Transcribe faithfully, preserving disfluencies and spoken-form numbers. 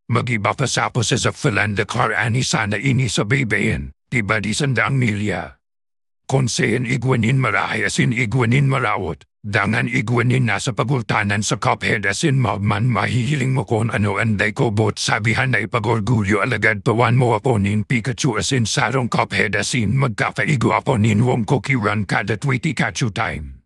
Magiba pa sa po sa Falanda Car ani sana ini sa babayan, diba di sandang nilya. Konsehin igwanin marahay asin igwanin marawot, dangan igwanin nasa pagultanan sa Cuphead asin mabman mahihiling mo kung ano anday ko bot sabihan na ipagorgulyo alagad pawan mo aponin Pikachu asin sarong Cuphead asin magkapaigo aponin wong kokiran kada twiti kachu time.